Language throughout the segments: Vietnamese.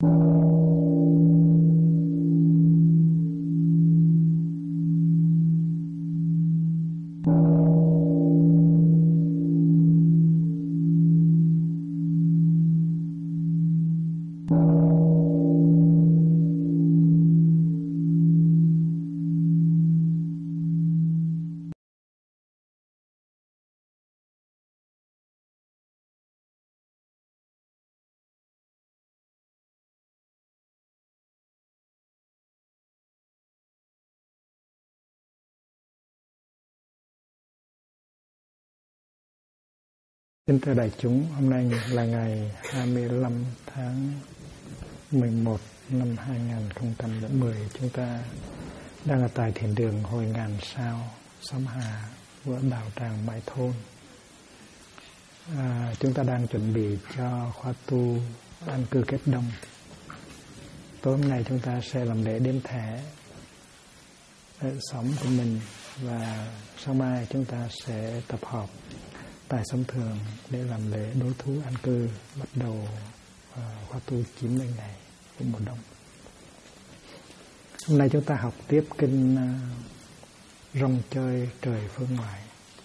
Kính thưa đại chúng, hôm nay là ngày 25 tháng 11 năm 2010. Chúng ta đang ở tại thiền đường Hội Ngàn Sao, Sấm Hà của đạo tràng Mai Thôn. Chúng ta đang chuẩn bị cho khóa tu an cư kết đông. Tối hôm nay chúng ta sẽ làm lễ đếm thẻ sống của mình, và sáng mai chúng ta sẽ tập hợp tại Sông Thường để làm lễ đối thú an cư, bắt đầu khóa tu 90 ngày của mùa đông. Hôm nay chúng ta học tiếp kinh Rong Chơi Trời Phương Ngoại.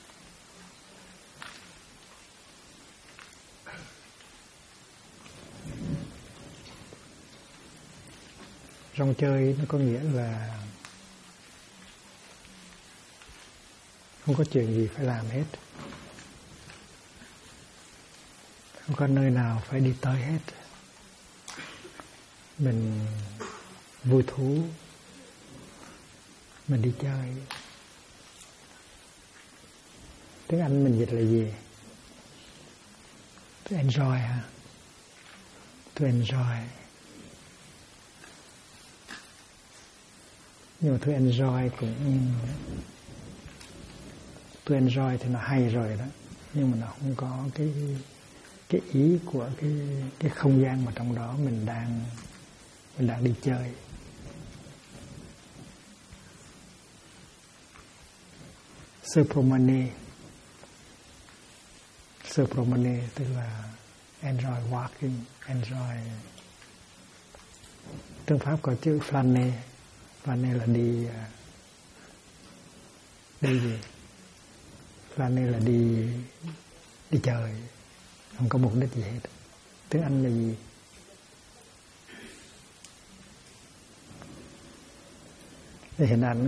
Rong chơi nó có nghĩa là không có chuyện gì phải làm hết, không có nơi nào phải đi tới hết. Mình vui thú, mình đi chơi. Tiếng Anh mình dịch là gì? To enjoy hả? To enjoy. Nhưng mà to enjoy cũng... To enjoy thì nó hay rồi đó, nhưng mà nó không có cái ý của cái không gian mà trong đó mình đang đi chơi. Supramani tức là enjoy walking, enjoy. Tiếng Pháp có chữ flâner. Flâner là đi gì? Flâner là đi chơi, không có mục đích gì hết. Tiếng Anh là gì? Cái hình ảnh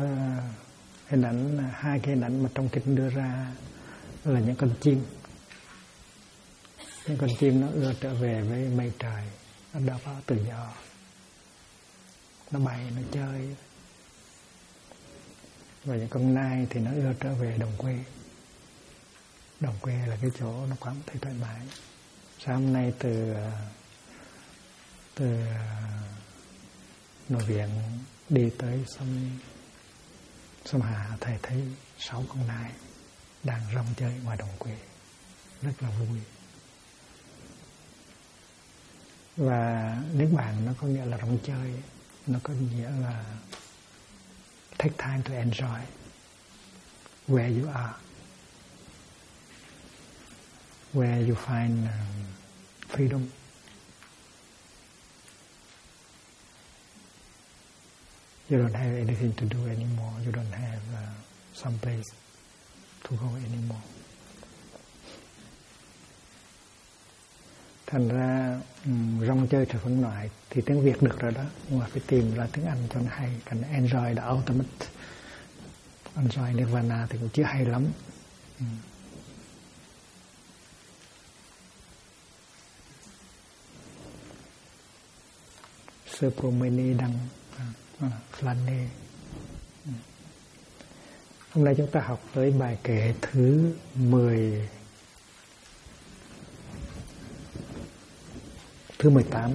hai cái hình ảnh mà trong kinh đưa ra là những con chim. Những con chim nó ưa trở về với mây trời, nó đáp phá tự do, nó bay, nó chơi. Và những con nai thì nó ưa trở về đồng quê. Đồng quê là cái chỗ nó cảm thấy thoải mái. Sáng hôm nay từ nội viện đi tới sông Hà, thầy thấy 6 con nai đang rong chơi ngoài đồng quê, rất là vui. Và nước bạn nó có nghĩa là rong chơi, nó có nghĩa là take time to enjoy where you are, where you find freedom. You don't have anything to do anymore. You don't have some place to go anymore. Thành ra rong chơi trời phương ngoại thì tiếng Việt được rồi đó, nhưng mà phải tìm ra tiếng Anh cho nó hay. Còn enjoy the ultimate, enjoy nirvana thì cũng chưa hay lắm. Supramani đăng flâner. Hôm nay chúng ta học tới bài kệ thứ 18.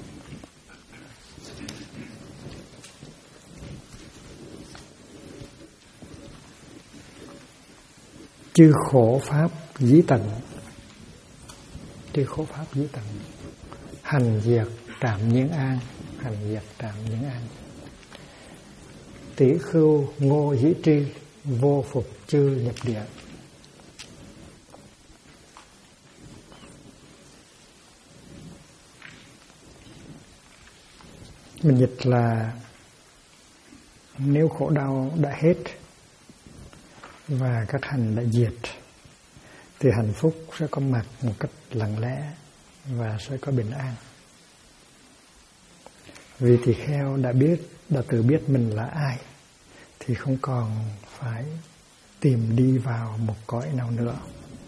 Chư khổ pháp dĩ tận. Chư khổ pháp dĩ tận. Hành diệt trạm nhiên an. Hành diệt trạm nhiên an. Tỷ khưu ngô dĩ tri. Vô phục chư nhập địa. Mình dịch là nếu khổ đau đã hết và các hành đã diệt thì hạnh phúc sẽ có mặt một cách lặng lẽ và sẽ có bình an. Vì tỳ kheo đã tự biết mình là ai thì không còn phải tìm đi vào một cõi nào nữa.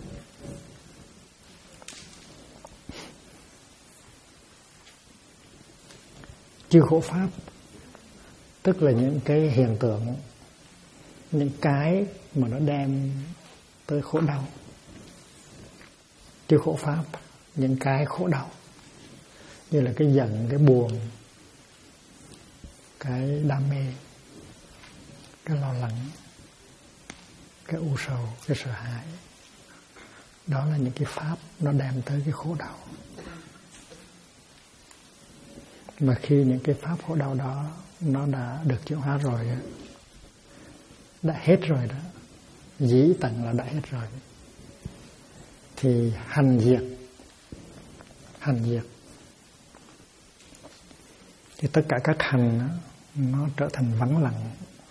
Chư khổ pháp tức là những cái hiện tượng, những cái mà nó đem tới khổ đau. Chư khổ pháp, những cái khổ đau, như là cái giận, cái buồn, cái đam mê, cái lo lắng, cái u sầu, cái sợ hãi. Đó là những cái pháp nó đem tới cái khổ đau. Mà khi những cái pháp khổ đau đó nó đã được chuyển hóa rồi, đã hết rồi đó, dĩ tận là đã hết rồi, thì hành diệt thì tất cả các hành đó, nó trở thành vắng lặng.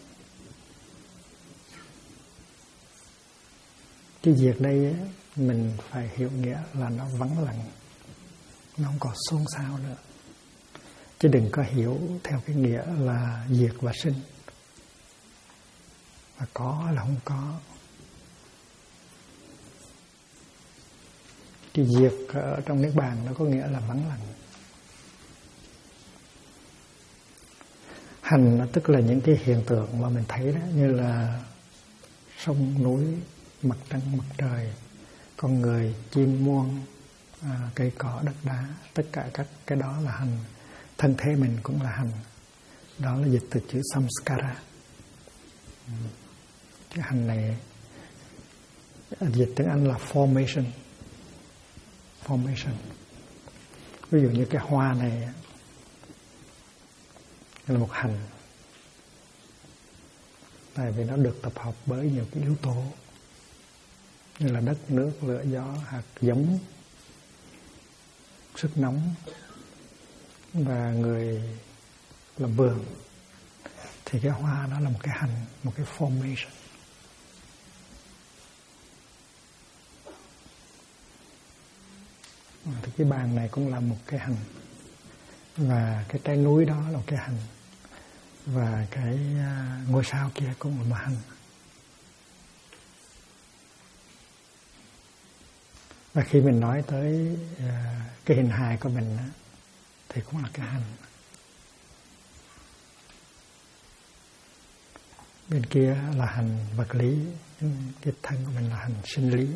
Cái diệt đây mình phải hiểu nghĩa là nó vắng lặng, nó không còn xôn xao nữa. Chứ đừng có hiểu theo cái nghĩa là diệt và sinh, và có là không có. Cái diệt ở trong Niết Bàn nó có nghĩa là vắng lặng. Hành tức là những cái hiện tượng mà mình thấy đó, như là sông núi, mặt trăng mặt trời, con người, chim muông, cây cỏ, đất đá, tất cả các cái đó là hành. Thân thể mình cũng là hành. Đó là dịch từ chữ samskara. Cái hành này dịch tiếng Anh là formation. Ví dụ như cái hoa này là một hành, tại vì nó được tập hợp bởi nhiều cái yếu tố như là đất, nước, lửa, gió, hạt giống, sức nóng và người làm vườn. Thì cái hoa đó là một cái hành, một cái formation. Thì cái bàn này cũng là một cái hành, và cái trái núi đó là một cái hành, và cái ngôi sao kia cũng là một hành. Và khi mình nói tới cái hình hài của mình thì cũng là cái hành. Bên kia là hành vật lý, cái thân của mình là hành sinh lý,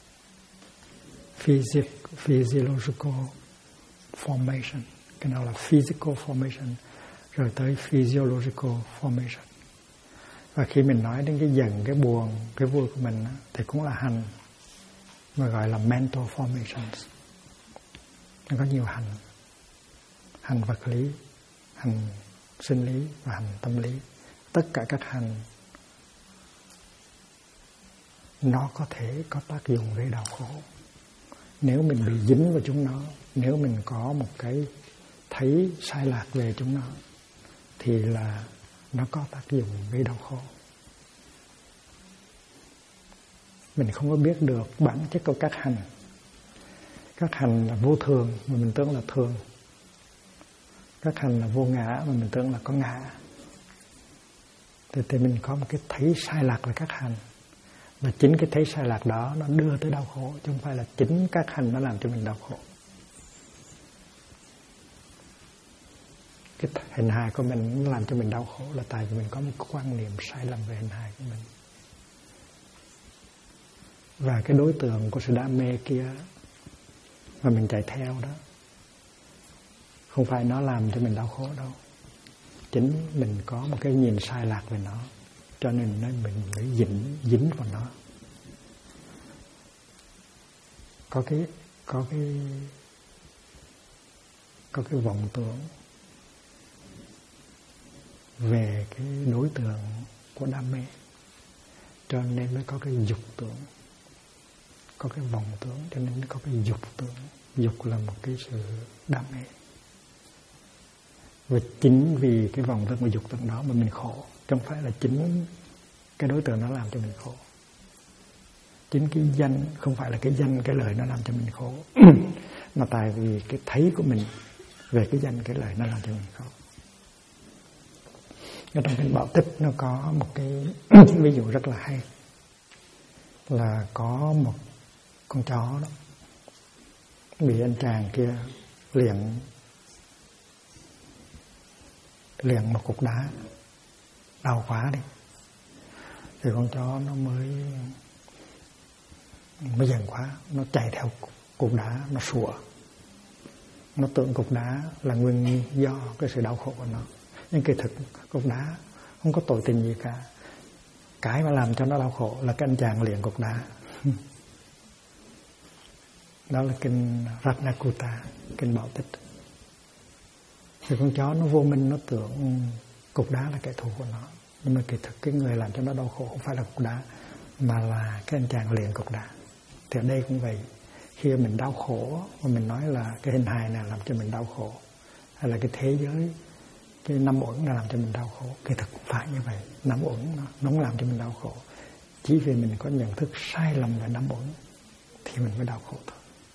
physiological formation. Cái nào là physical formation, rồi tới physiological formation. Và khi mình nói đến cái giận, cái buồn, cái vui của mình thì cũng là hành, mà gọi là mental formations. Nó có nhiều hành. Hành vật lý, hành sinh lý và hành tâm lý. Tất cả các hành nó có thể có tác dụng gây đau khổ. Nếu mình bị dính vào chúng nó, nếu mình có một cái thấy sai lạc về chúng nó, thì là nó có tác dụng gây đau khổ. Mình không có biết được bản chất của các hành. Các hành là vô thường mà mình tưởng là thường. Các hành là vô ngã mà mình tưởng là có ngã. Thì mình có một cái thấy sai lạc về các hành. Và chính cái thấy sai lạc đó nó đưa tới đau khổ, chứ không phải là chính các hành nó làm cho mình đau khổ. Cái hình hài của mình nó làm cho mình đau khổ là tại vì mình có một quan niệm sai lầm về hình hài của mình. Và cái đối tượng của sự đam mê kia mà mình chạy theo đó, không phải nó làm cho mình đau khổ đâu. Chính mình có một cái nhìn sai lạc về nó, cho nên mình mới dính vào nó. Có cái vọng tưởng về cái đối tượng của đam mê, cho nên mới có cái dục tưởng. Có cái vọng tưởng cho nên nó có cái dục tưởng. Dục là một cái sự đam mê. Và chính vì cái vòng thân và dục tận đó mà mình khổ, chứ không phải là chính cái đối tượng nó làm cho mình khổ. Chính cái danh, không phải là cái danh, cái lời nó làm cho mình khổ, mà tại vì cái thấy của mình về cái danh, cái lời nó làm cho mình khổ. Ở trong kinh Bảo Tích nó có một cái ví dụ rất là hay, là có một con chó đó bị anh chàng kia liền một cục đá, đau quá đi, thì con chó nó mới giận quá, nó chạy theo cục đá, nó sủa, nó tưởng cục đá là nguyên do cái sự đau khổ của nó. Nhưng kỳ thực cục đá không có tội tình gì cả, cái mà làm cho nó đau khổ là cái anh chàng liền cục đá. Đó là kinh Ratnakutta, kinh Bảo Tích. Thì con chó nó vô minh, nó tưởng cục đá là kẻ thù của nó, nhưng mà kỳ thực cái người làm cho nó đau khổ không phải là cục đá, mà là cái anh chàng liền cục đá. Thì ở đây cũng vậy, khi mình đau khổ mà mình nói là cái hình hài này làm cho mình đau khổ, hay là cái thế giới, cái năm uẩn là làm cho mình đau khổ, kỳ thực cũng phải như vậy. Năm uẩn nó không làm cho mình đau khổ, chỉ vì mình có nhận thức sai lầm về năm uẩn thì mình mới đau khổ thôi.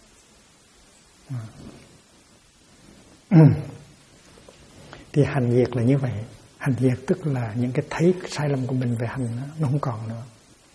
Thì hành diệt là như vậy. Hành diệt tức là những cái thấy sai lầm của mình về hành nó không còn nữa,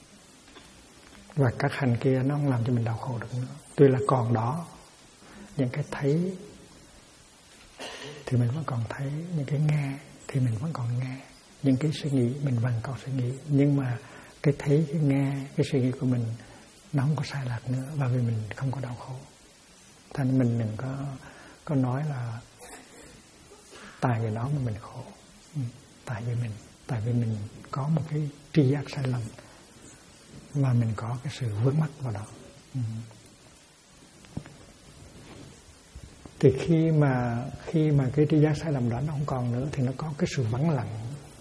và các hành kia nó không làm cho mình đau khổ được nữa. Tuy là còn đó, những cái thấy thì mình vẫn còn thấy, những cái nghe thì mình vẫn còn nghe, những cái suy nghĩ mình vẫn còn suy nghĩ, nhưng mà cái thấy, cái nghe, cái suy nghĩ của mình nó không có sai lạc nữa, và vì mình không có đau khổ. Thành mình đừng có nói là tại vì đó mà mình khổ, tại vì mình có một cái tri giác sai lầm và mình có cái sự vướng mắc vào đó. Thì khi mà cái tri giác sai lầm đó nó không còn nữa thì nó có cái sự vắng lặng,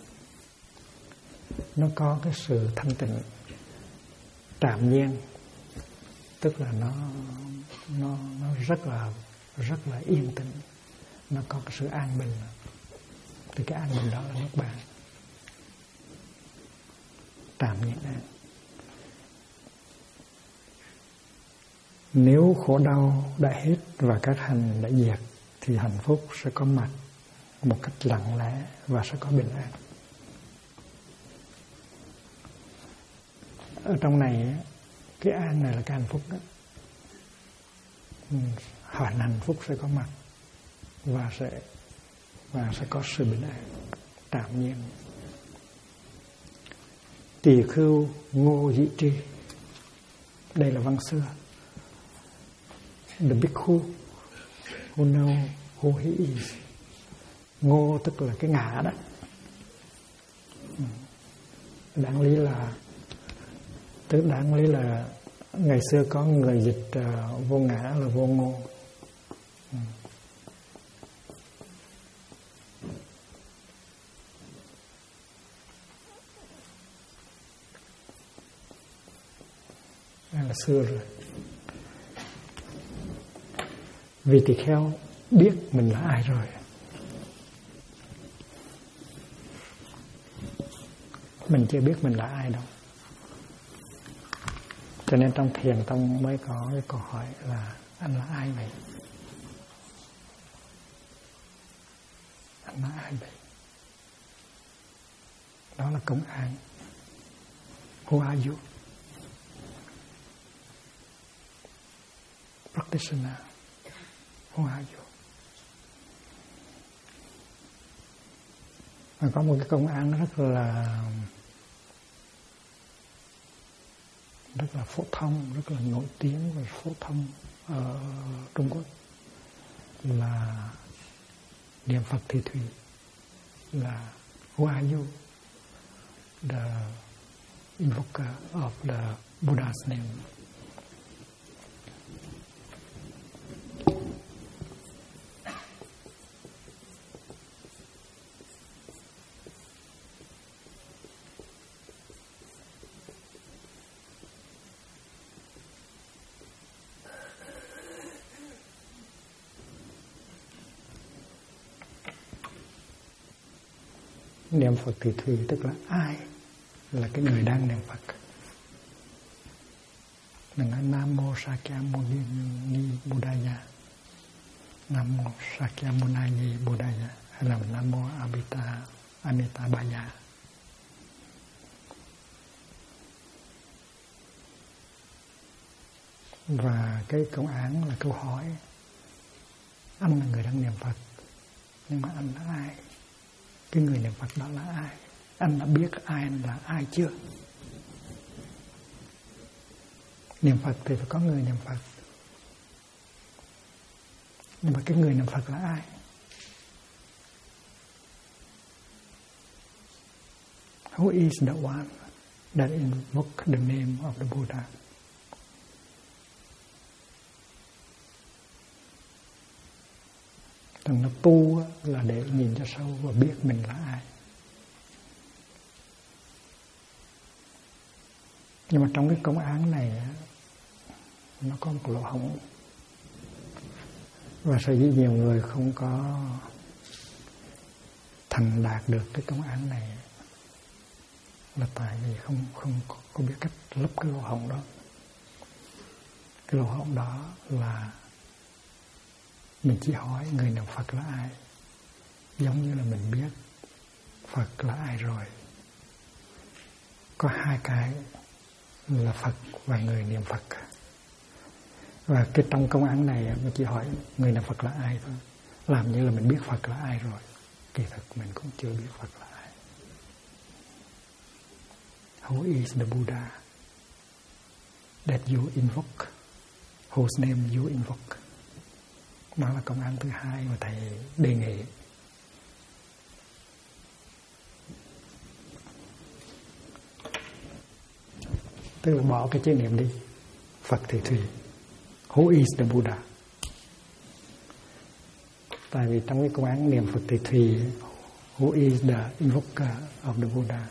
nó có cái sự thanh tịnh trạm nhiên, tức là nó rất là yên tĩnh, nó có cái sự an bình. Thì cái an bình đó là nước bạn trạm nhiên an. Nếu khổ đau đã hết và các hành đã diệt thì hạnh phúc sẽ có mặt một cách lặng lẽ và sẽ có bình an. Ở trong này cái an này là cái hạnh phúc đó. Hạnh phúc sẽ có mặt và sẽ có sự bình an trạm nhiên. Tỳ khưu ngô dị tri, đây là văn xưa. The bhikkhu who know who he is. Ngô tức là cái ngã đó. Đáng lý là ngày xưa có người dịch vô ngã là vô ngô. Đây là xưa rồi. Vì tỳ kheo biết mình là ai rồi. Mình chưa biết mình là ai đâu. Cho nên trong thiền tông mới có cái câu hỏi là anh là ai vậy? Anh là ai vậy? Đó là công án. Who are you? Practitioner. Who are you? Và có một cái công án rất là phổ thông, rất là nổi tiếng và phổ thông ở Trung Quốc, là niệm Phật Thị Thủy, là Who are you? The invoker of the Buddha's name. Niệm Phật thì thùy tức là ai? Là cái người đang niệm Phật. Mình nói Nam Mô Sakyamuni Buddhaya, Nam Mô Sakyamuni Buddhaya, hay là Nam Mô Amitabhaya. Và cái câu án là câu hỏi: anh là người đang niệm Phật, nhưng mà anh là ai? Cái người niệm Phật đó là ai? Anh đã biết ai là ai chưa? Niệm Phật thì phải có người niệm Phật, nhưng mà cái người niệm Phật là ai? Who is the one that invoke the name of the Buddha? Thằng nó tu là để nhìn cho sâu và biết mình là ai. Nhưng mà trong cái công án này nó có một lỗ hổng. Và sở dĩ nhiều người không có thành đạt được cái công án này là tại vì không có biết cách lấp cái lỗ hổng đó. Cái lỗ hổng đó là mình chỉ hỏi người niệm Phật là ai, giống như là mình biết Phật là ai rồi. Có hai cái là Phật và người niệm Phật. Và cái trong công án này mình chỉ hỏi người niệm Phật là ai thôi, làm như là mình biết Phật là ai rồi. Kỳ thực mình cũng chưa biết Phật là ai. Who is the Buddha that you invoke? Whose name you invoke? Đó là công án thứ hai mà thầy đề nghị. Tức là bỏ cái chữ niệm đi. Phật thì thùy. Who is the Buddha? Tại vì trong cái công án niệm Phật thì thùy, who is the invoker of the Buddha,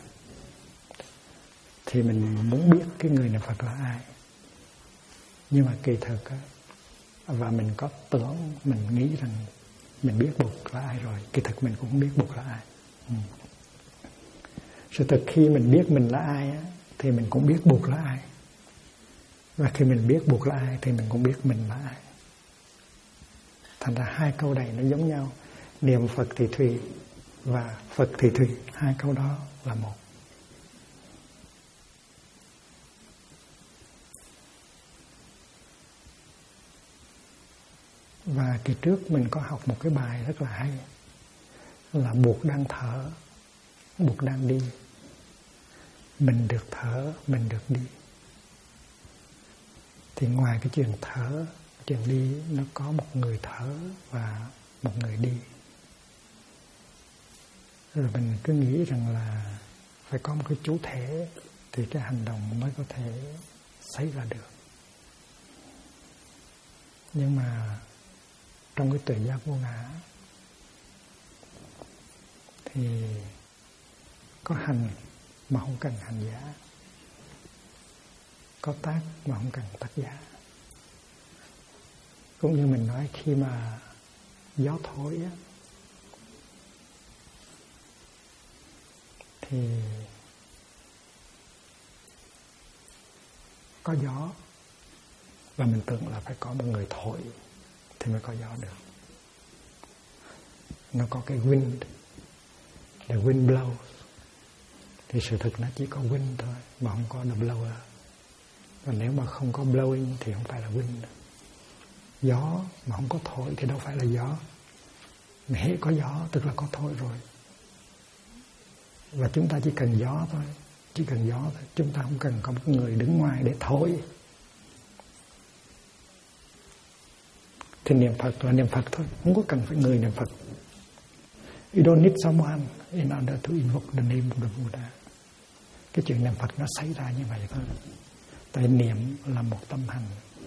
thì mình muốn biết cái người niệm Phật là ai. Nhưng mà kỳ thực và mình có tưởng, mình nghĩ rằng mình biết Bụt là ai rồi. Kỳ thực mình cũng không biết Bụt là ai. Sự thật khi mình biết mình là ai thì mình cũng biết Bụt là ai. Và khi mình biết Bụt là ai thì mình cũng biết mình là ai. Thành ra hai câu này nó giống nhau. Niệm Phật thì thùy và Phật thì thùy, hai câu đó là một. Và kỳ trước mình có học một cái bài rất là hay, là Bụt đang thở, Bụt đang đi, mình được thở, mình được đi. Thì ngoài cái chuyện thở, chuyện đi, nó có một người thở và một người đi. Rồi mình cứ nghĩ rằng là phải có một cái chủ thể thì cái hành động mới có thể xảy ra được. Nhưng mà trong cái tuệ giác vô ngã thì có hành mà không cần hành giả, có tác mà không cần tác giả. Cũng như mình nói khi mà gió thổi á, thì có gió và mình tưởng là phải có một người thổi thì mới có gió được. Nó có cái wind, the wind blows. Thì sự thực nó chỉ có wind thôi, mà không có the blower. Và nếu mà không có blowing thì không phải là wind. Gió mà không có thổi thì đâu phải là gió. Mà hễ có gió tức là có thổi rồi. Và chúng ta chỉ cần gió thôi, chỉ cần gió thôi. Chúng ta không cần có một người đứng ngoài để thổi. Thì niệm Phật là niệm Phật thôi, không có cần phải người niệm Phật. You don't need someone in order to invoke the name of the Buddha. Cái chuyện niệm Phật nó xảy ra như vậy thôi. Tại niệm là một tâm hành.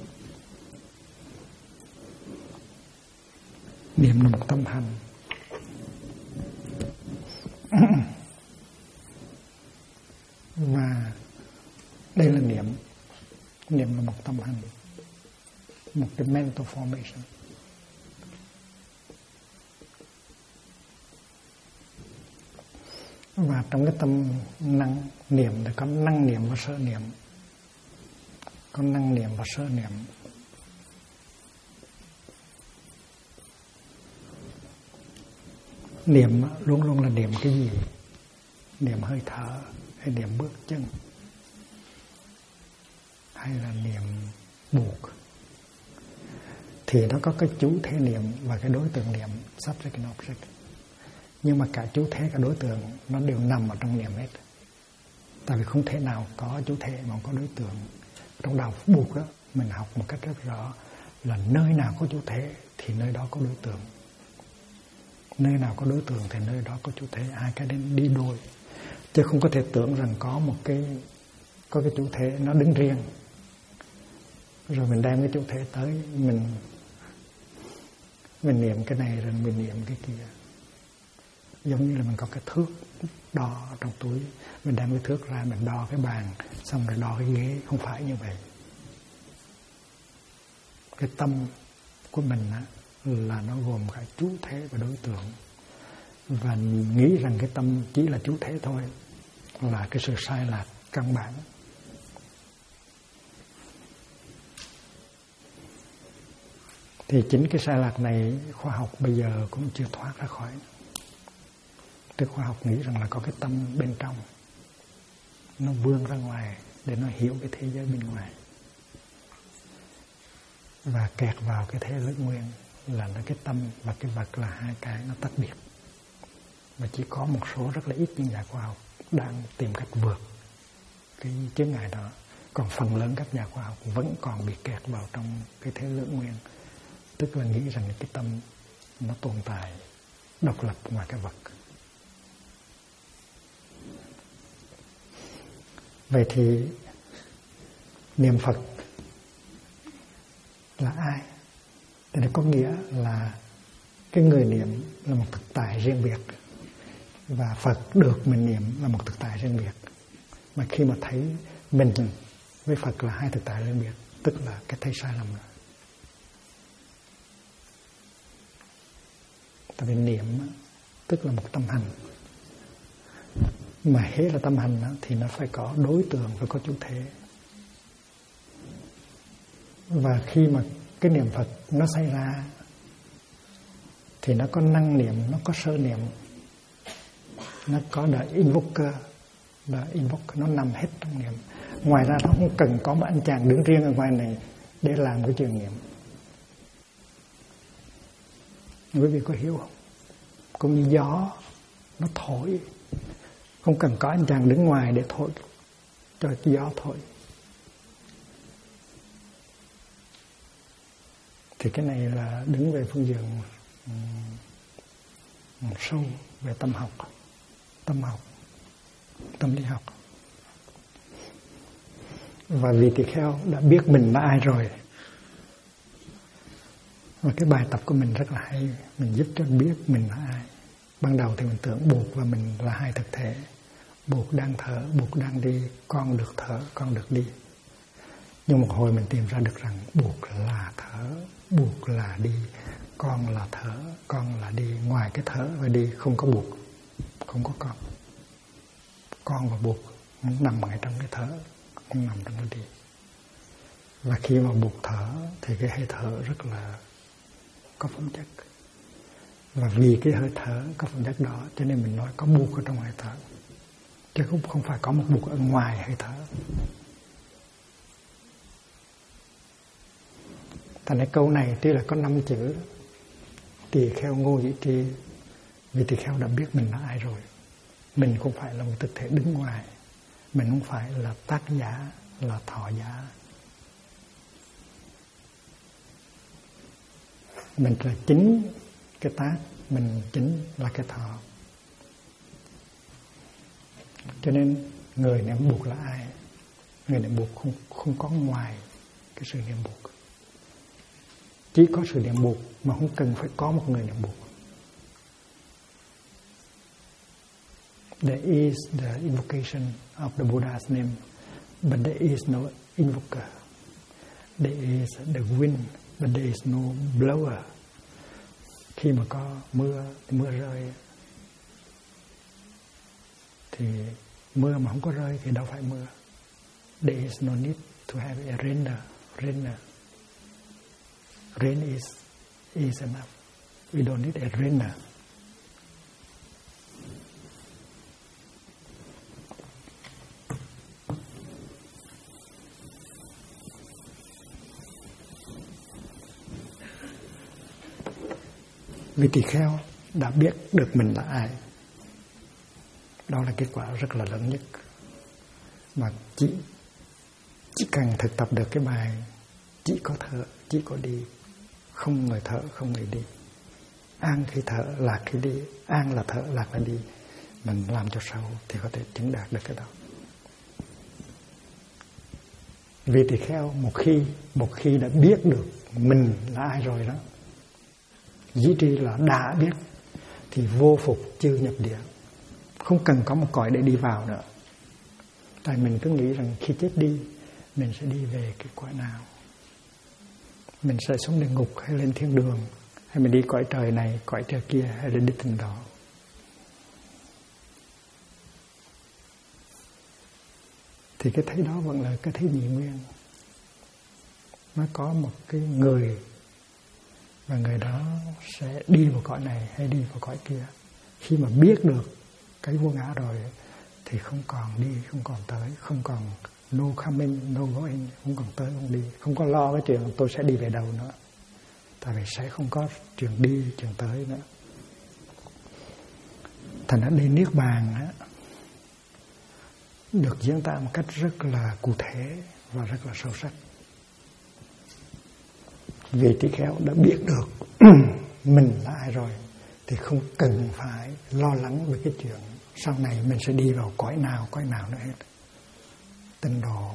Niệm là một tâm hành. Và đây là niệm. Niệm là một tâm hành, một cái mental formation. Và trong cái tâm năng niệm thì có năng niệm và sở niệm. Có năng niệm và sở niệm. Niệm luôn luôn là niệm cái gì? Niệm hơi thở, hay niệm bước chân, hay là niệm buộc, thì nó có cái chú thế niệm và cái đối tượng niệm, subject and object. Nhưng mà cả chú thế cả đối tượng nó đều nằm ở trong niệm hết. Tại vì không thể nào có chú thế mà không có đối tượng. Trong đạo buộc đó mình học một cách rất rõ là nơi nào có chú thế thì nơi đó có đối tượng. Nơi nào có đối tượng thì nơi đó có chú thế. Hai cái đến đi đôi. Chứ không có thể tưởng rằng có cái chú thế nó đứng riêng, rồi mình đem cái chú thế tới mình niệm cái này rồi mình niệm cái kia. Giống như là mình có cái thước đo trong túi, mình đem cái thước ra mình đo cái bàn, xong rồi đo cái ghế. Không phải như vậy. Cái tâm của mình á, là nó gồm cả chú thế và đối tượng. Và nghĩ rằng cái tâm chỉ là chú thế thôi là cái sự sai lạc căn bản. Thì chính cái sai lạc này khoa học bây giờ cũng chưa thoát ra khỏi. Tức khoa học nghĩ rằng là có cái tâm bên trong, nó vươn ra ngoài để nó hiểu cái thế giới bên ngoài. Và kẹt vào cái thế giới nguyên là nó cái tâm và cái vật là hai cái nó tách biệt. Và chỉ có một số rất là ít những nhà khoa học đang tìm cách vượt cái chướng ngại đó. Còn phần lớn các nhà khoa học vẫn còn bị kẹt vào trong cái thế giới nguyên. Tức là nghĩ rằng cái tâm nó tồn tại độc lập ngoài cái vật. Vậy thì niệm Phật là ai? Thì nó có nghĩa là cái người niệm là một thực tại riêng biệt, và Phật được mình niệm là một thực tại riêng biệt. Mà khi mà thấy mình với Phật là hai thực tại riêng biệt, tức là cái thấy sai lầm rồi. Tại vì niệm tức là một tâm hành, mà hễ là tâm hành thì nó phải có đối tượng, phải có chú thế. Và khi mà cái niệm Phật nó xảy ra thì nó có năng niệm, nó có sơ niệm, nó có the invoker, nó nằm hết trong niệm. Ngoài ra nó không cần có một anh chàng đứng riêng ở ngoài này để làm cái chuyện niệm. Quý vị có hiểu không? Cũng như gió nó thổi, không cần có anh chàng đứng ngoài để thổi cho cái gió thổi. Thì cái này là đứng về phương diện sâu về tâm học, tâm lý học. Và vị tỳ kheo đã biết mình là ai rồi. Và cái bài tập của mình rất là hay. Mình giúp cho biết mình là ai. Ban đầu thì mình tưởng Bụt và mình là hai thực thể. Bụt đang thở, Bụt đang đi, con được thở, con được đi. Nhưng một hồi mình tìm ra được rằng Bụt là thở, Bụt là đi, con là thở, con là đi. Ngoài cái thở và đi không có Bụt, không có con. Con và Bụt nằm ngay trong cái thở, không nằm trong cái đi. Và khi mà Bụt thở thì cái hơi thở rất là có phẩm chất. Và vì cái hơi thở có phẩm chất đó cho nên mình nói có Bụt ở trong hơi thở, chứ cũng không phải có một Bụt ở ngoài hơi thở. Thành cái câu này tuy là có 5 chữ tỳ kheo ngô nhĩ tri, vì tỳ kheo đã biết mình là ai rồi. Mình không phải là một thực thể đứng ngoài, mình không phải là tác giả, là thọ giả. Mình là chính cái tác, mình chính là cái thọ. Cho nên người niệm Bụt là ai? Người niệm Bụt không có ngoài cái sự niệm Bụt. Chỉ có sự niệm Bụt mà không cần phải có một người niệm Bụt. There is the invocation of the Buddha's name, but there is no invoker. There is the wind, but there is no blower. Khi mà có mưa, mưa rơi, thì mưa mà không có rơi thì đâu phải mưa. There is no need to have a rainer. Rain is enough. We don't need a rainer. Vị tỳ kheo đã biết được mình là ai. Đó là kết quả rất là lớn nhất. Mà chỉ cần thực tập được cái bài chỉ có thở, chỉ có đi, không người thở, không người đi. An khi thở, lạc khi đi. An là thở, lạc là đi. Mình làm cho sâu thì có thể chứng đạt được cái đó. Vị tỳ kheo một khi đã biết được mình là ai rồi đó, dĩ tri là đã biết, thì vô phục chư nhập địa. Không cần có một cõi để đi vào nữa. Tại mình cứ nghĩ rằng khi chết đi, mình sẽ đi về cái cõi nào. Mình sẽ xuống địa ngục hay lên thiên đường, hay mình đi cõi trời này, cõi trời kia, hay là đi từng đó. Thì cái thấy đó vẫn là cái thấy nhị nguyên. Nó có một cái người, và người đó sẽ đi vào cõi này hay đi vào cõi kia. Khi mà biết được cái vô ngã rồi thì không còn đi, không còn tới, không còn no coming, no going, không còn tới, không đi, không có lo cái chuyện tôi sẽ đi về đâu nữa. Tại vì sẽ không có chuyện đi, chuyện tới nữa. Thành ra đi niết bàn á, được diễn tả một cách rất là cụ thể và rất là sâu sắc. Vị tỳ kheo đã biết được mình là ai rồi thì không cần phải lo lắng về cái chuyện sau này mình sẽ đi vào cõi nào nữa hết. Tịnh độ,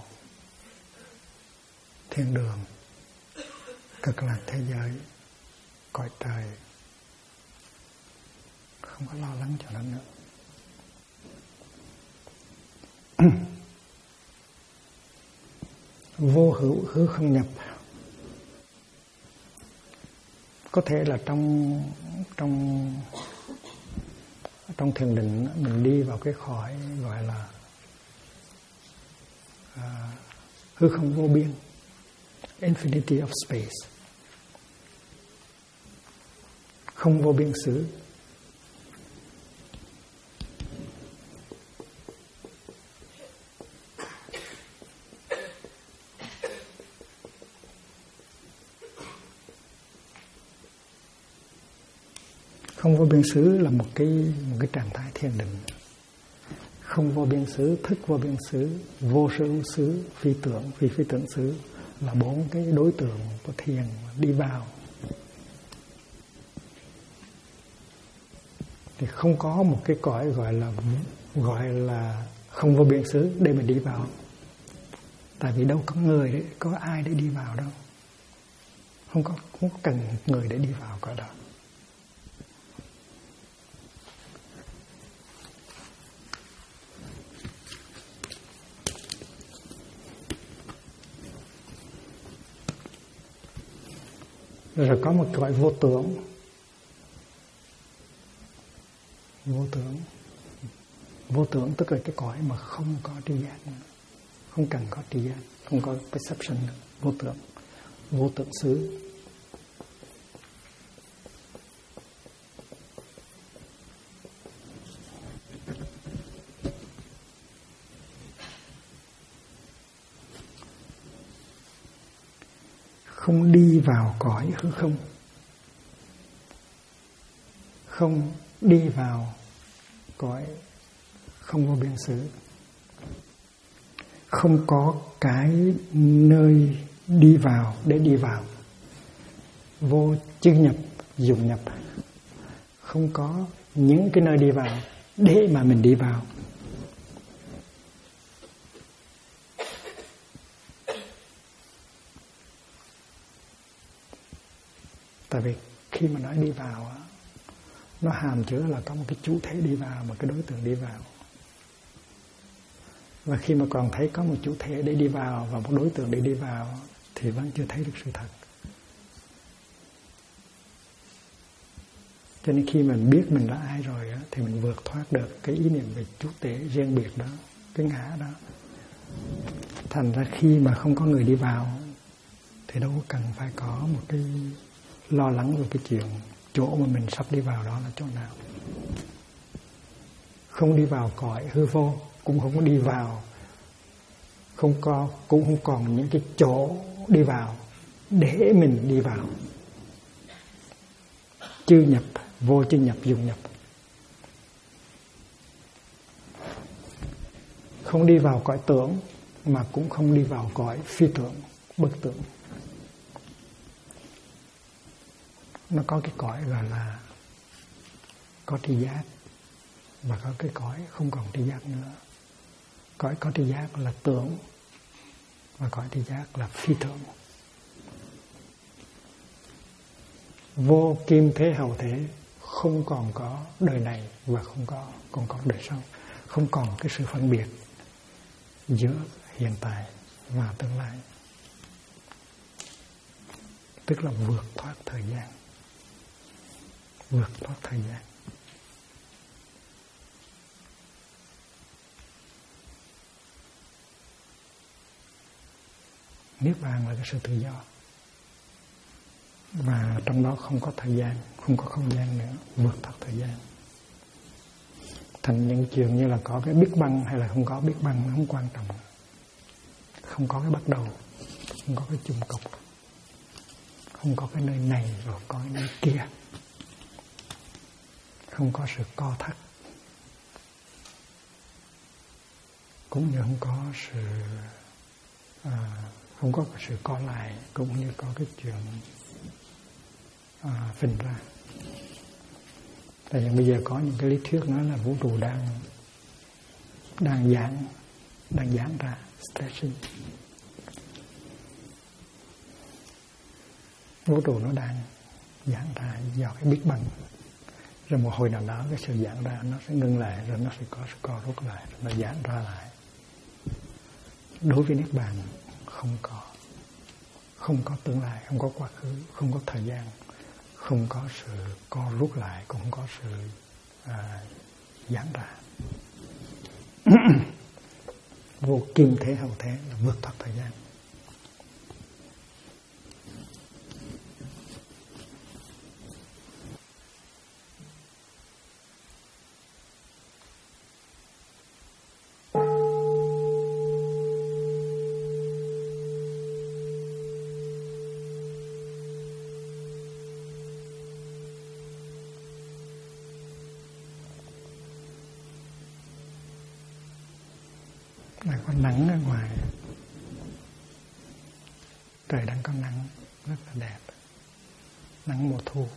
thiên đường, cực lạc thế giới, cõi trời, không có lo lắng cho nó nữa. Vô hữu hư không nhập. Có thể là trong thiền định mình đi vào cái khỏi gọi là hư không vô biên, infinity of space, không vô biên xứ. Không vô biên xứ là một cái trạng thái thiền định. Không vô biên xứ, thức vô biên xứ, vô sở xứ, phi tưởng, phi tưởng xứ là 4 cái đối tượng của thiền đi vào. Thì không có một cái cõi gọi là không vô biên xứ để mà đi vào. Tại vì đâu có người đấy, có ai để đi vào đâu. Không có cần người để đi vào cõi đó. Rồi có một cõi vô tưởng. Vô tưởng tức là cái cõi mà không có tri giác nữa. Không cần có tri giác, không có perception nữa. Vô tưởng xứ. Không đi vào cõi hư không. Không đi vào cõi không vô biên xứ. Không có cái nơi đi vào để đi vào. Vô chư nhập, dụng nhập. Không có những cái nơi đi vào để mà mình đi vào. Tại vì khi mà nói đi vào, nó hàm chứa là có một cái chủ thể đi vào, một cái đối tượng đi vào. Và khi mà còn thấy có một chủ thể để đi vào và một đối tượng để đi vào thì vẫn chưa thấy được sự thật. Cho nên khi mình biết mình là ai rồi á, thì mình vượt thoát được cái ý niệm về chúa tể riêng biệt đó, cái ngã đó. Thành ra khi mà không có người đi vào thì đâu có cần phải có một cái lo lắng về cái chuyện chỗ mà mình sắp đi vào đó là chỗ nào. Không đi vào cõi hư vô, cũng không có đi vào, cũng không còn những cái chỗ đi vào để mình đi vào. Chư nhập, vô chư nhập, dụng nhập. Không đi vào cõi tưởng mà cũng không đi vào cõi phi tưởng, bất tưởng. Nó có cái cõi gọi là có tri giác, và có cái cõi không còn tri giác nữa. Cõi có tri giác là tưởng, và cõi tri giác là phi tưởng. Vô kim thế hậu thế, không còn có đời này và còn có đời sau. Không còn cái sự phân biệt giữa hiện tại và tương lai. Tức là vượt thoát thời gian. Vượt thoát thời gian. Niết bàn là cái sự tự do. Và trong đó không có thời gian, không có không gian nữa, vượt thoát thời gian. Thành những chuyện như là có cái Big Bang hay là không có Big Bang nó không quan trọng. Không có cái bắt đầu, không có cái chung cục, không có cái nơi này rồi có cái nơi kia, không có sự co thắt, cũng như không có sự không có sự co lại, cũng như có cái chuyện phình ra. Tại vì bây giờ có những cái lý thuyết nói là vũ trụ đang giãn ra, stretching. Vũ trụ nó đang giãn ra do cái Big Bang. Rồi một hồi nào đó cái sự giãn ra nó sẽ ngưng lại, rồi nó sẽ có sự co rút lại, rồi nó giãn ra lại. Đối với Niết Bàn không có tương lai, không có quá khứ, không có thời gian, không có sự co rút lại, cũng không có sự giãn ra. Vô kim thế hậu thế là vượt thoát thời gian. Là có nắng ở ngoài, trời đang có nắng rất là đẹp, nắng mùa thu.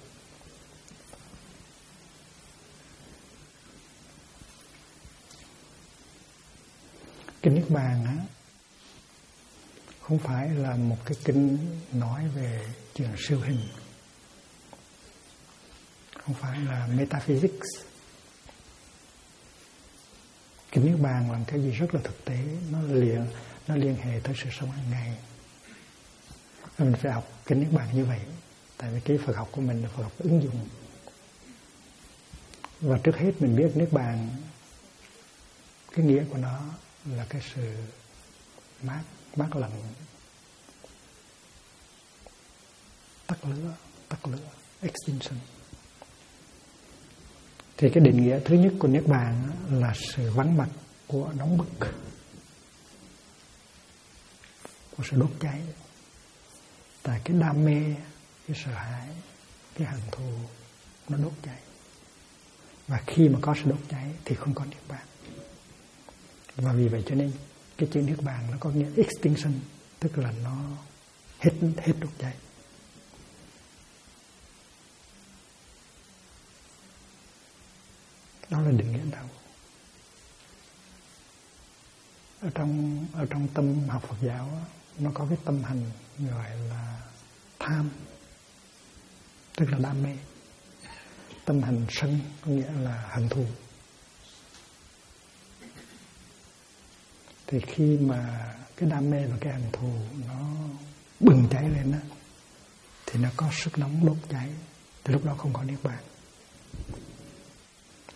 Kinh Niết Bàn á không phải là một cái kinh nói về chuyện siêu hình, không phải là metaphysics. Kinh Niết Bàn là cái gì rất là thực tế, nó liên hệ tới sự sống hàng ngày. Mình phải học Kinh Niết Bàn như vậy, tại vì cái Phật học của mình là Phật học ứng dụng. Và trước hết mình biết Niết Bàn, cái nghĩa của nó là cái sự mát lạnh, tắt lửa, extinction. Thì cái định nghĩa thứ nhất của Niết Bàn là sự vắng mặt của nóng bức, của sự đốt cháy. Tại cái đam mê, cái sợ hãi, cái hận thù nó đốt cháy. Và khi mà có sự đốt cháy thì không có Niết Bàn. Và vì vậy cho nên cái chữ Niết Bàn nó có nghĩa extinction, tức là nó hết đốt cháy. Đó là định nghĩa đầu. Ở trong tâm học Phật giáo nó có cái tâm hành gọi là tham, tức là đam mê. Tâm hành sân có nghĩa là hận thù. Thì khi mà cái đam mê và cái hận thù nó bừng cháy lên đó, thì nó có sức nóng đốt cháy. Thì lúc đó không có Niết Bàn.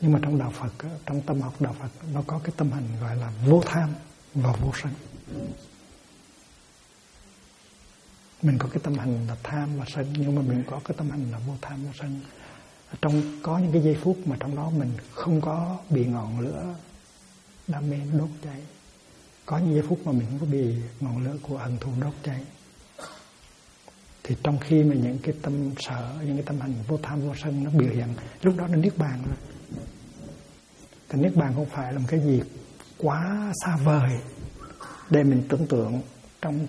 Nhưng mà trong đạo Phật, trong tâm học đạo Phật, nó có cái tâm hành gọi là vô tham và vô sân. Mình có cái tâm hành là tham và sân, nhưng mà mình có cái tâm hành là vô tham vô sân. Trong có những cái giây phút mà trong đó mình không có bị ngọn lửa đam mê đốt cháy, có những giây phút mà mình không có bị ngọn lửa của hận thù đốt cháy, thì trong khi mà những cái tâm sở, những cái tâm hành vô tham vô sân nó biểu hiện, lúc đó nó niết bàn rồi. Thì niết bàn không phải là một cái gì quá xa vời để mình tưởng tượng trong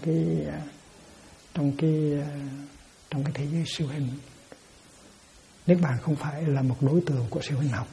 cái thế giới siêu hình. Niết bàn không phải là một đối tượng của siêu hình học.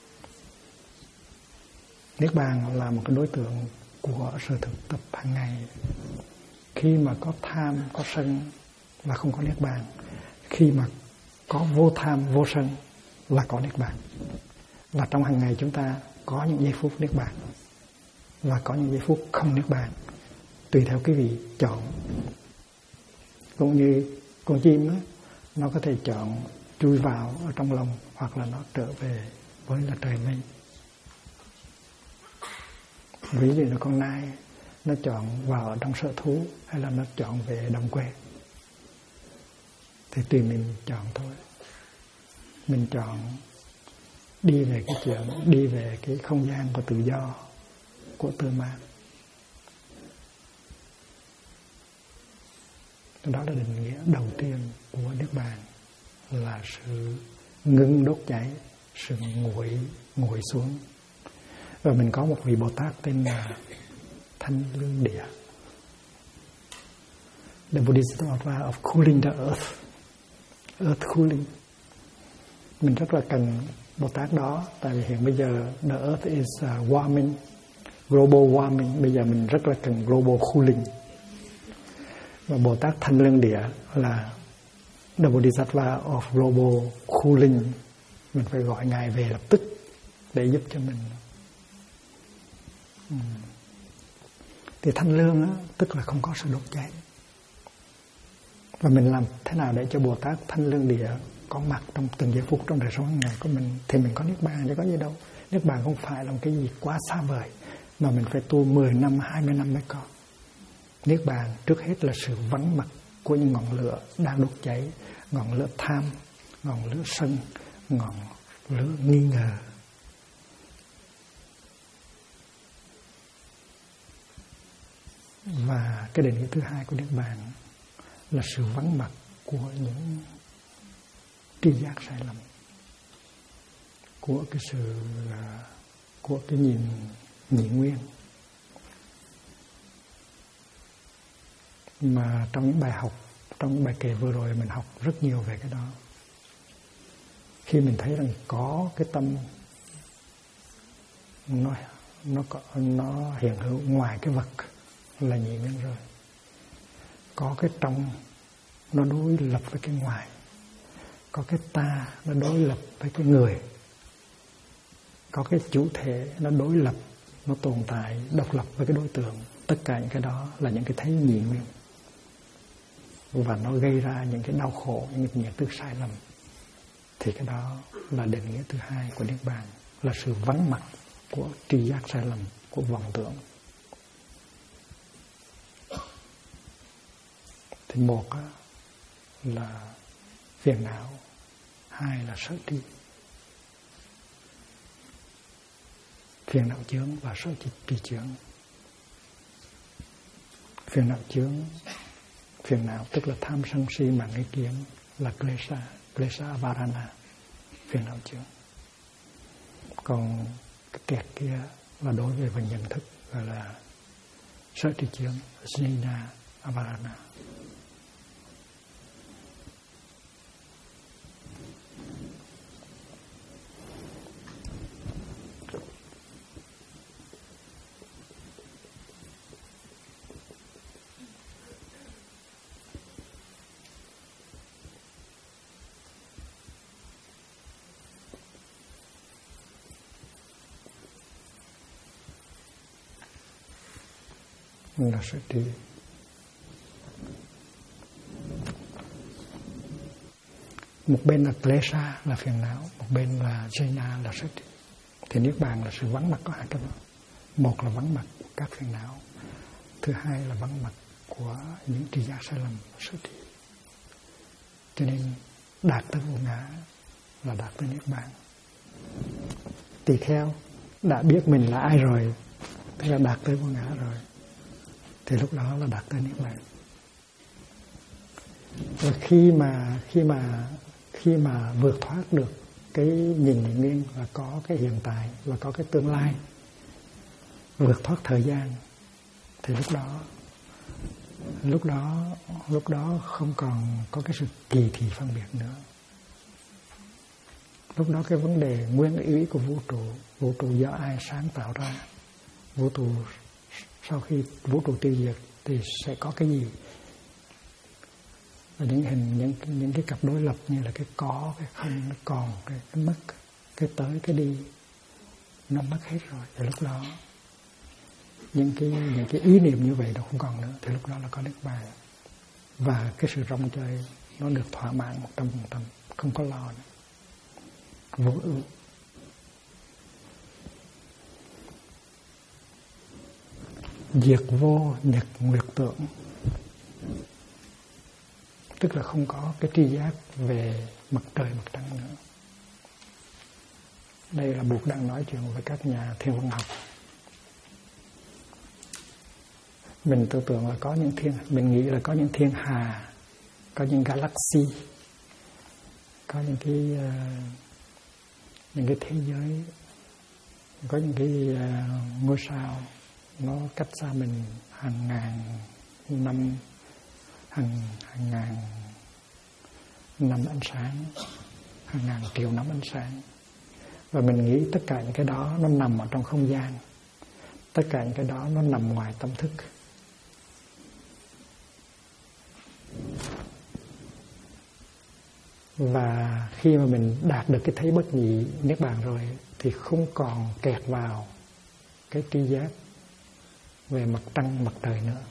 Niết bàn là một cái đối tượng của sự thực tập hàng ngày. Khi mà có tham, có sân là không có niết bàn. Khi mà có vô tham, vô sân là có niết bàn. Và trong hàng ngày chúng ta có những giây phút niết bàn và có những giây phút không niết bàn, tùy theo cái vị chọn. Cũng như con chim đó, nó có thể chọn chui vào ở trong lòng, hoặc là nó trở về với là trời mây. Ví dụ là con nai, nó chọn vào ở trong sở thú hay là nó chọn về đồng quê, thì tùy mình chọn thôi. Mình chọn đi về cái chuyện, đi về cái không gian của tự do, của tư man. Đó là định nghĩa đầu tiên của Niết Bàn, là sự ngưng đốt cháy, sự nguội xuống. Và mình có một vị Bồ Tát tên là Thanh Lương Địa, the Buddhist avatar of cooling the earth cooling. Mình rất là cần Bồ Tát đó, tại vì hiện bây giờ the earth is warming, global warming. Bây giờ mình rất là cần global cooling. Và Bồ Tát Thanh Lương Địa là the Bodhisattva of global cooling. Mình phải gọi Ngài về lập tức để giúp cho mình. Thì thanh lương đó, tức là không có sự đốt cháy. Và mình làm thế nào để cho Bồ Tát Thanh Lương Địa có mặt trong từng giây phút trong đời sống hàng ngày của mình, thì mình có niết bàn chứ có gì đâu. Niết bàn không phải là một cái gì quá xa vời mà mình phải tu 10 năm, 20 năm mới có. Niết bàn trước hết là sự vắng mặt của những ngọn lửa đang đốt cháy, ngọn lửa tham, ngọn lửa sân, ngọn lửa nghi ngờ. Và cái định nghĩa thứ hai của Niết Bàn là sự vắng mặt của những tri giác sai lầm, của cái nhìn nhị nguyên. Mà trong những bài học, trong những bài kể vừa rồi mình học rất nhiều về cái đó. Khi mình thấy rằng có cái tâm nó hiện hữu ngoài cái vật là nhị nguyên rồi, có cái trong nó đối lập với cái ngoài, có cái ta nó đối lập với cái người, có cái chủ thể nó đối lập, nó tồn tại độc lập với cái đối tượng. Tất cả những cái đó là những cái thấy nhị nguyên, và nó gây ra những cái đau khổ, những cái nhận thức sai lầm. Thì cái đó là định nghĩa thứ hai của Niết Bàn, là sự vắng mặt của tri giác sai lầm, của vọng tưởng. Thì một là phiền não, hai là sở tri. Phiền não chướng và sở tri chướng. Phiền não chướng, phiền não tức là tham sân si mạng nghi kiến, là klesa avarana, phiền não chướng. Còn cái kẹt kia là đối với nhận thức, gọi là sở tri chướng, snina avarana. Là sở tri. Một bên là klesa là phiền não, một bên là jnana là sở tri. Thì niết bàn là sự vắng mặt của hai cái đó. Một là vắng mặt của các phiền não, thứ hai là vắng mặt của những tri giác sai lầm, sở trì. Cho nên đạt tới vô ngã là đạt tới niết bàn. Tỳ kheo đã biết mình là ai rồi, tức là đạt tới vô ngã rồi, thì lúc đó là đạt tới niết bàn. Và khi mà vượt thoát được cái nhìn nguyên và có cái hiện tại và có cái tương lai, vượt thoát thời gian, thì lúc đó không còn có cái sự kỳ thị phân biệt nữa. Lúc đó cái vấn đề nguyên ý của vũ trụ do ai sáng tạo ra, vũ trụ sau khi vũ trụ tiêu diệt thì sẽ có cái gì? Và những cái cặp đối lập như là cái có, cái không, cái còn, cái mất, cái tới, cái đi, nó mất hết rồi. Thì lúc đó những cái ý niệm như vậy nó không còn nữa, thì lúc đó là có niết bàn. Và cái sự rong chơi nó được thỏa mãn 100%, không có lo nữa. Vô ưu. Diệt vô nhật nguyệt tượng, tức là không có cái tri giác về mặt trời mặt trăng nữa. Đây là Bụt đang nói chuyện với các nhà thiên văn học. Mình tưởng tượng là có những mình nghĩ là có những thiên hà, có những galaxy, có những cái thế giới, có những cái ngôi sao nó cách xa mình hàng ngàn năm, hàng ngàn năm ánh sáng, hàng ngàn triệu năm ánh sáng. Và mình nghĩ tất cả những cái đó nó nằm ở trong không gian, tất cả những cái đó nó nằm ngoài tâm thức. Và khi mà mình đạt được cái thấy bất nhị niết bàn rồi thì không còn kẹt vào cái tri giác về mặt trăng mặt trời nữa.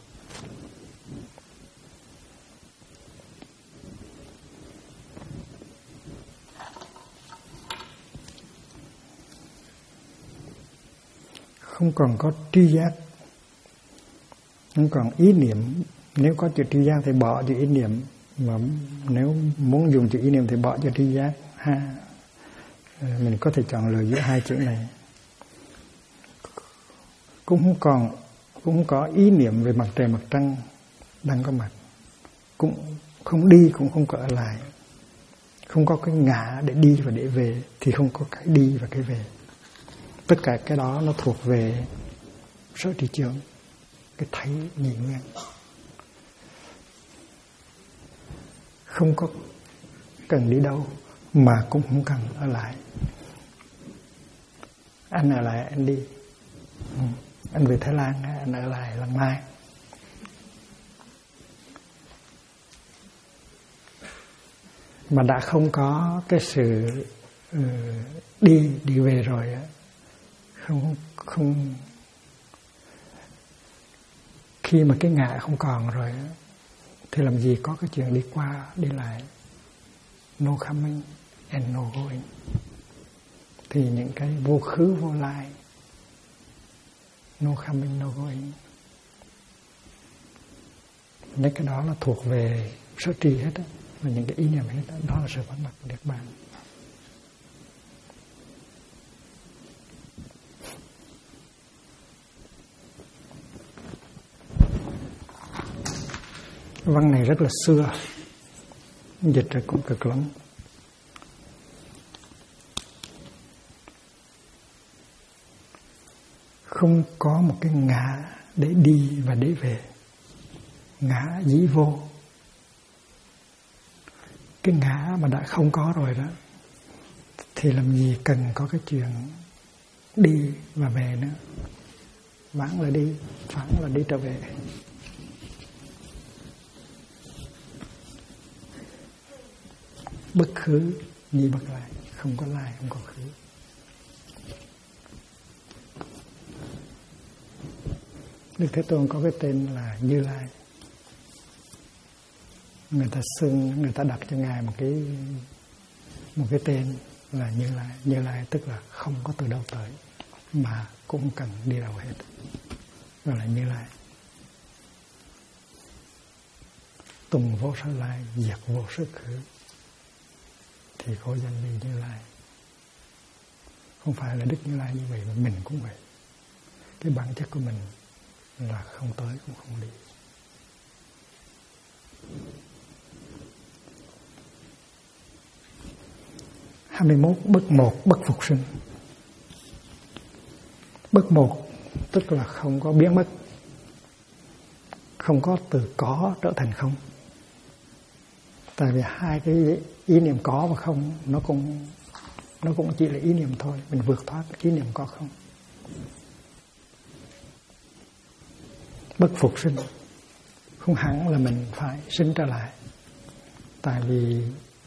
Không còn có tri giác, không còn ý niệm. Nếu có chữ tri giác thì bỏ chữ ý niệm, mà nếu muốn dùng chữ ý niệm thì bỏ chữ tri giác ha. Mình có thể chọn lựa giữa hai chữ này. Cũng không có ý niệm về mặt trời mặt trăng đang có mặt, cũng không đi, cũng không có ở lại, không có cái ngã để đi và để về, thì không có cái đi và cái về. Tất cả cái đó nó thuộc về sở tri chướng, cái thấy nhị nguyên. Không có cần đi đâu mà cũng không cần ở lại. Anh ở lại anh đi, anh về Thái Lan anh ở lại lần mai. Mà đã không có cái sự đi về rồi, không khi mà cái ngã không còn rồi thì làm gì có cái chuyện đi qua đi lại. No coming and no going. Thì những cái vô khứ vô lai, no coming no going, những cái đó là thuộc về sở tri hết á, và những cái ý niệm hết đó, đó là sự vắng mặt của niết bàn. Văn này rất là xưa, dịch ra cũng cực lắm. Không có một cái ngã để đi và để về. Ngã dĩ vô. Cái ngã mà đã không có rồi đó, thì làm gì cần có cái chuyện đi và về nữa. Vãng là đi, phẳng là đi trở về. Bất khứ như bất lại, không có lai, không có khứ. Đức Thế Tôn có cái tên là Như Lai. Người ta đặt cho Ngài một cái tên là Như Lai. Như Lai tức là không có từ đâu tới mà cũng cần đi đâu hết, gọi là Như Lai. Tùng vô sở lai, diệt vô sở khứ, thì có danh vì Như Lai. Không phải là Đức Như Lai như vậy, mà mình cũng vậy. Cái bản chất của mình là không tới cũng không đi. Hai mươi 21. Bất một, bất phục sinh. Bất một tức là không có biến mất, không có từ có trở thành không. Tại vì hai cái ý niệm có và không nó cũng chỉ là ý niệm thôi. Mình vượt thoát ý niệm có không. Bất phục sinh, không hẳn là mình phải sinh trở lại. Tại vì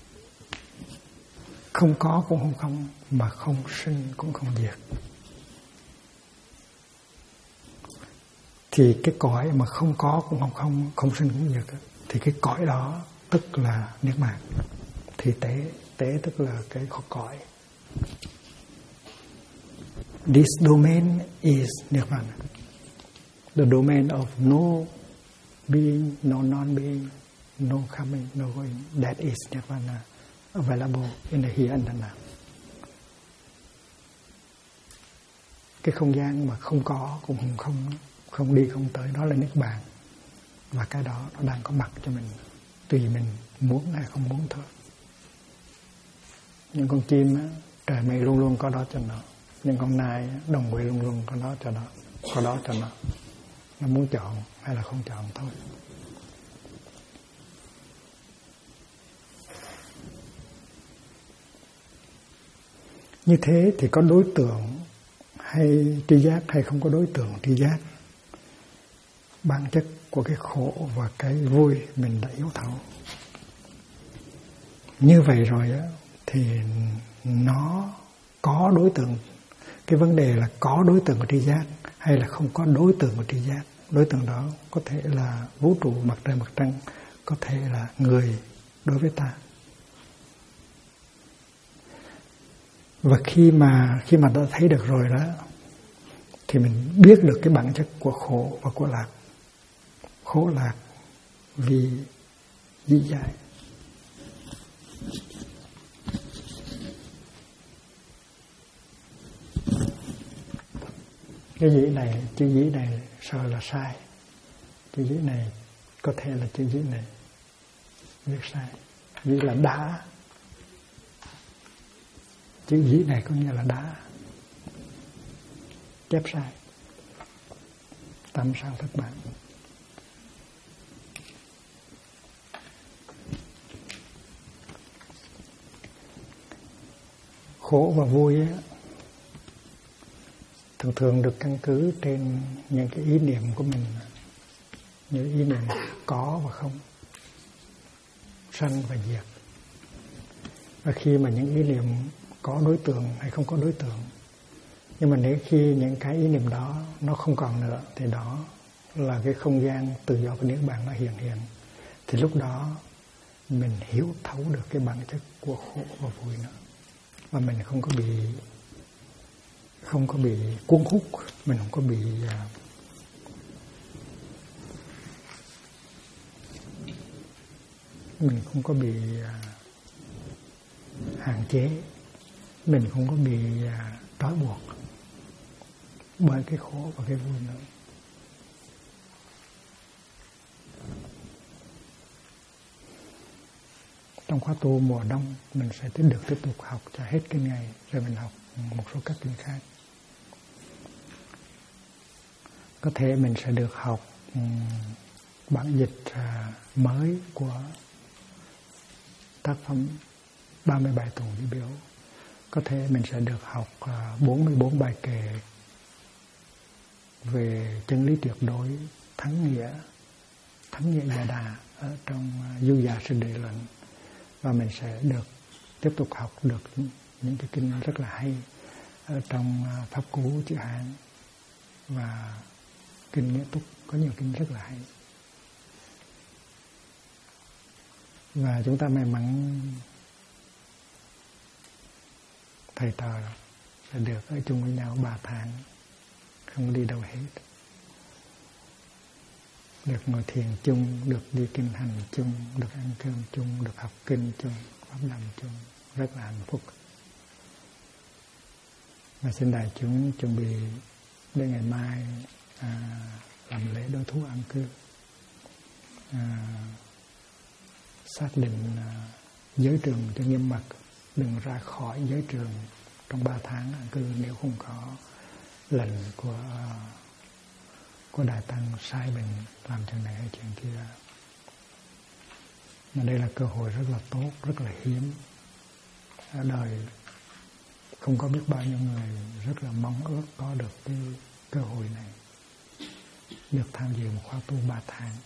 không có cũng không không, mà không sinh cũng không diệt. Thì cái cõi mà không có cũng không không, không sinh cũng diệt, thì cái cõi đó tức là niết bàn. Thì tế tức là cái cõi. This domain is Nirvana. The domain of no being, no non-being, no coming, no going. That is Nirvana, available in the here and the now. Cái không gian mà không có cũng không đi không tới, đó là niết bàn. Và cái đó nó đang có mặt cho mình, tùy mình muốn hay không muốn thôi. Những con chim á, trời mây luôn luôn có đó cho nó. Những con nai đồng quê luôn luôn có đó cho nó, có đó cho nó. Nó muốn chọn hay là không chọn thôi. Như thế thì có đối tượng hay tri giác hay không có đối tượng tri giác. Bản chất của cái khổ và cái vui mình đã yếu thấu. Như vậy rồi á, thì nó có đối tượng. Cái vấn đề là có đối tượng của tri giác hay là không có đối tượng của tri giác. Đối tượng đó có thể là vũ trụ, mặt trời, mặt trăng, có thể là người đối với ta. Và khi mà ta thấy được rồi đó, thì mình biết được cái bản chất của khổ và của lạc. Khổ lạc vì dĩ giải. Cái dĩ này, chữ dĩ này sợ là sai. Chữ dĩ này có thể là chữ dĩ này viết sai. Dĩ là đá. Chữ dĩ này có nghĩa là đá. Chép sai. Tam sao thất bản. Khổ và vui á, thường được căn cứ trên những cái ý niệm của mình, những ý niệm có và không, sanh và diệt. Và khi mà những ý niệm có đối tượng hay không có đối tượng, nhưng mà nếu khi những cái ý niệm đó nó không còn nữa, thì đó là cái không gian tự do của niết bàn nó hiện. Thì lúc đó mình hiểu thấu được cái bản chất của khổ và vui nữa. Và mình không có bị cuốn hút, mình không có bị hạn chế, mình không có bị trói buộc bởi cái khổ và cái vui nữa. Trong khóa tu mùa đông mình sẽ tiếp tục học cho hết kinh ngày, rồi mình học một số các kinh khác. Có thể mình sẽ được học bản dịch mới của tác phẩm 37 tuần vi biểu. Có thể mình sẽ được học 44 bài kệ về chân lý tuyệt đối, thắng nghĩa giả đà ở trong Du Già Sư Địa Luận. Và mình sẽ được tiếp tục học được những cái kinh rất là hay ở trong Pháp Cú chữ Hán và kinh Nghĩa Túc, có nhiều kinh rất là hay. Và chúng ta may mắn thầy trò là được ở chung với nhau 3 tháng, không đi đâu hết. Được ngồi thiền chung, được đi kinh hành chung, được ăn cơm chung, được học kinh chung, pháp đàm chung, rất là hạnh phúc. Và xin đại chúng chuẩn bị đến ngày mai làm lễ đối thú an cư, xác định giới trường cho nghiêm mật, đừng ra khỏi giới trường trong 3 tháng an cư nếu không có lệnh của Đại Tăng sai mình làm chuyện này hay chuyện kia. Mà đây là cơ hội rất là tốt, rất là hiếm. Ở đời không có biết bao nhiêu người rất là mong ước có được cái cơ hội này, được tham dự một khóa tu 3 tháng,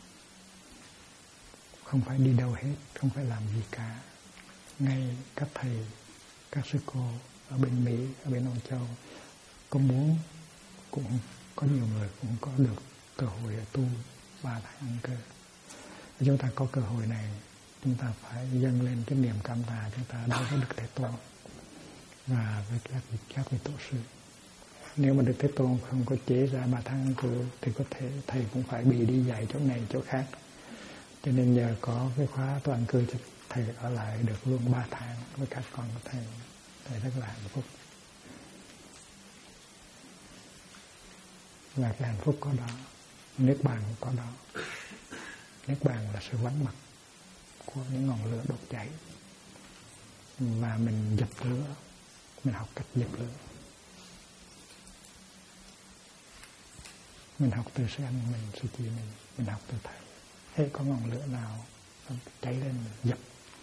không phải đi đâu hết, không phải làm gì cả. Ngay các thầy, các sư cô ở bên Mỹ, ở bên Âu Châu có muốn, cũng có nhiều người cũng có được cơ hội tu 3 tháng an cư. Chúng ta có cơ hội này, chúng ta phải dâng lên cái niềm cảm tạ chúng ta đối với Đức Thế Tôn và với các vị tổ sư. Nếu mà Đức Thế Tôn không có chế ra 3 tháng an cư thì có thể thầy cũng phải bị đi dạy chỗ này chỗ khác. Cho nên nhờ có cái khóa tu an cư thầy ở lại được luôn 3 tháng với các con của thầy rất là hạnh phúc. Và cái hạnh phúc có đó, niết bàn cũng có đó. Niết bàn là sự vắng mặt của những ngọn lửa đốt cháy, và mình dập lửa, mình học cách dập lửa. Mình học từ sư anh mình, sư chị mình học từ thầy. Thế có ngọn lửa nào cháy lên mình dập,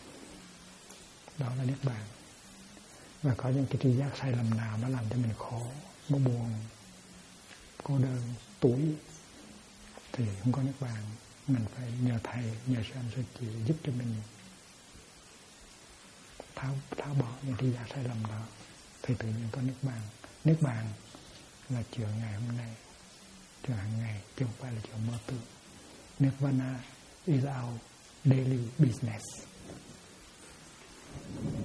đó là niết bàn. Và có những cái tri giác sai lầm nào nó làm cho mình khổ, nó buồn, cô đơn, tuổi thì không có niết bàn. Mình phải nhờ thầy, nhờ sư anh sư chị giúp cho mình tháo bỏ những tri giác sai lầm đó, thì tự nhiên có niết bàn. Niết bàn là chuyện ngày hôm nay, chuyện hàng ngày, chứ không phải là chuyện mơ tưởng. Nirvana is our daily business.